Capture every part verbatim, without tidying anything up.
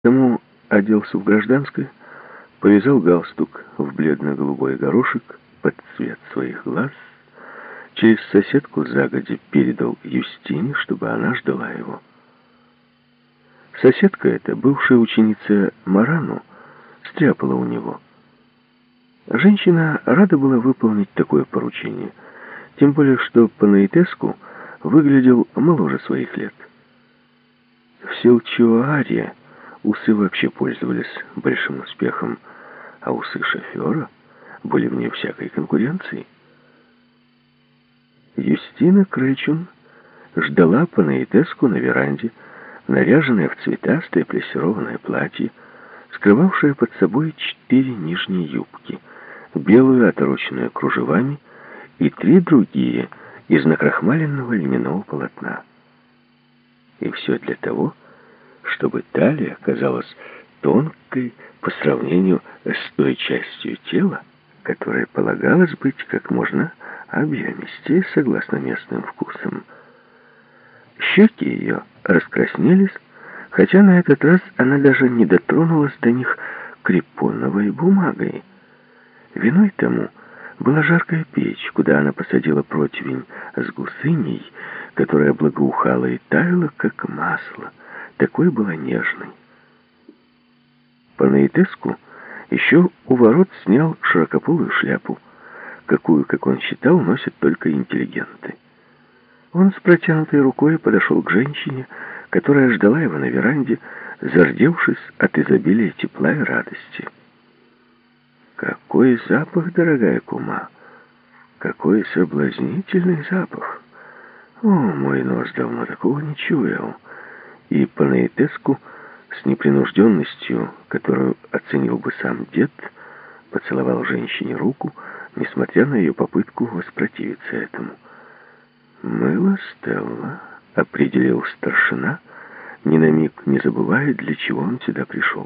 Тому оделся в гражданское, повязал галстук в бледно-голубой горошек под цвет своих глаз, через соседку загодя передал Юстине, чтобы она ждала его. Соседка эта, бывшая ученица Марану, стряпала у него. Женщина рада была выполнить такое поручение, тем более что Панаитеску выглядел моложе своих лет. В Селчуаре усы вообще пользовались большим успехом, а усы шофера были вне всякой конкуренции. Юстина Кречун ждала Панаитеску на веранде, наряженная в цветастое плессированное платье, скрывавшее под собой четыре нижние юбки, белую, отороченную кружевами, и три другие из накрахмаленного льняного полотна. И все для того, чтобы талия казалась тонкой по сравнению с той частью тела, которая полагалось быть как можно объемистее, согласно местным вкусам. Щеки ее раскраснелись, хотя на этот раз она даже не дотронулась до них крепоновой бумагой. Виной тому была жаркая печь, куда она посадила противень с гусыней, которая благоухала и таяла, как масло. Такой была нежной. Панаитеску еще у ворот снял широкополую шляпу, какую, как он считал, носят только интеллигенты. Он с протянутой рукой подошел к женщине, которая ждала его на веранде, зардевшись от изобилия тепла и радости. «Какой запах, дорогая кума! Какой соблазнительный запах! О, мой нос давно такого не чуял!» И Панаитеску с непринужденностью, которую оценил бы сам дед, поцеловал женщине руку, несмотря на ее попытку воспротивиться этому. «Мыло Стелла», — определил старшина, ни на миг не забывая, для чего он сюда пришел.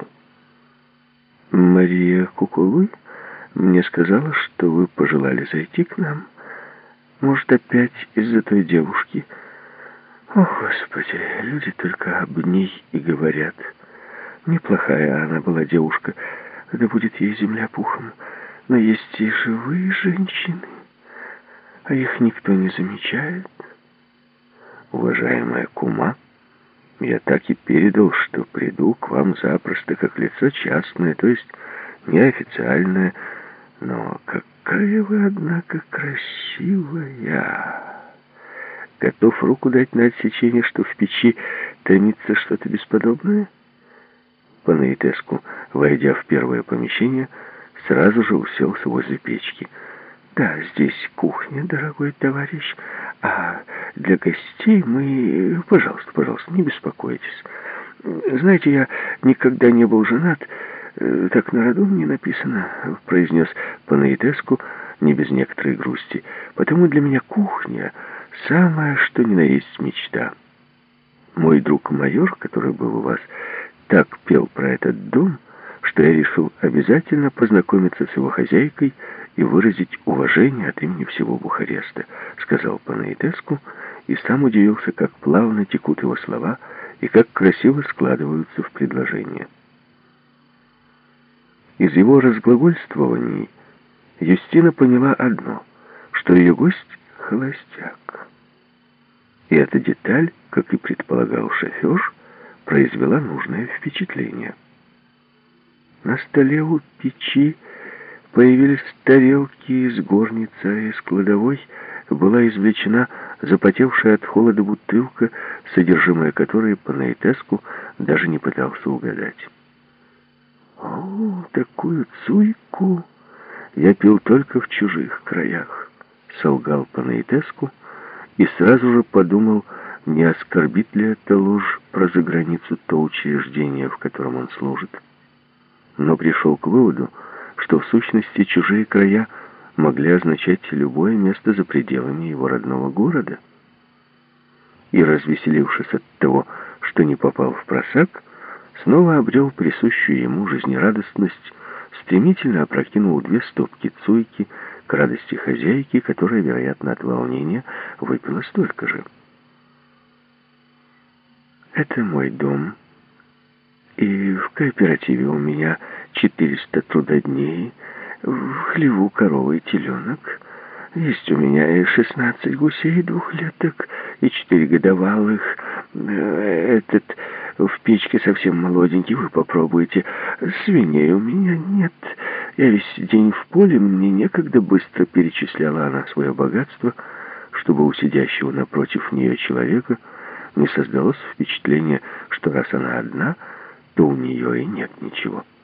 «Мария Кукулуй мне сказала, что вы пожелали зайти к нам. Может, опять из-за той девушки?» «О, Господи, люди только об ней и говорят. Неплохая она была девушка, да будет ей земля пухом. Но есть и живые женщины, а их никто не замечает. Уважаемая кума, я так и передал, что приду к вам запросто, как лицо частное, то есть неофициальное. Но какая вы, однако, красивая! Готов руку дать на отсечение, что в печи томится что-то бесподобное?» Панаитеску, войдя в первое помещение, сразу же уселся возле печки. «Да, здесь кухня, дорогой товарищ, а для гостей мы... Пожалуйста, пожалуйста, не беспокойтесь. Знаете, я никогда не был женат, так на роду мне написано», — произнес Панаитеску не без некоторой грусти. «Потому для меня кухня — самое, что ни на есть мечта. Мой друг-майор, который был у вас, так пел про этот дом, что я решил обязательно познакомиться с его хозяйкой и выразить уважение от имени всего Бухареста», — сказал Панаитеску, и сам удивился, как плавно текут его слова и как красиво складываются в предложения. Из его разглагольствований Юстина поняла одно, что ее гость — холостяк. И эта деталь, как и предполагал шофер, произвела нужное впечатление. На столе у печи появились тарелки из горницы, а из кладовой была извлечена запотевшая от холода бутылка, содержимое которой Панаитеску даже не пытался угадать. «О, такую цуйку я пил только в чужих краях», — солгал Панаитеску и сразу же подумал, не оскорбит ли это ложь про заграницу то учреждение, в котором он служит. Но пришел к выводу, что в сущности чужие края могли означать любое место за пределами его родного города. И, развеселившись от того, что не попал в просак, снова обрел присущую ему жизнерадостность, стремительно опрокинул две стопки цуйки к радости хозяйки, которая, вероятно, от волнения выпила столько же. «Это мой дом, И в кооперативе у меня четыреста трудодней, в хлеву корова и теленок. Есть у меня и шестнадцать гусей двухлеток, и четыре годовалых. Этот в печке совсем молоденький, вы попробуйте. Свиней у меня нет. Я весь день в поле, мне некогда, быстро перечисляла она свое богатство, чтобы у сидящего напротив нее человека не создалось впечатление, что раз она одна, то у нее и нет ничего.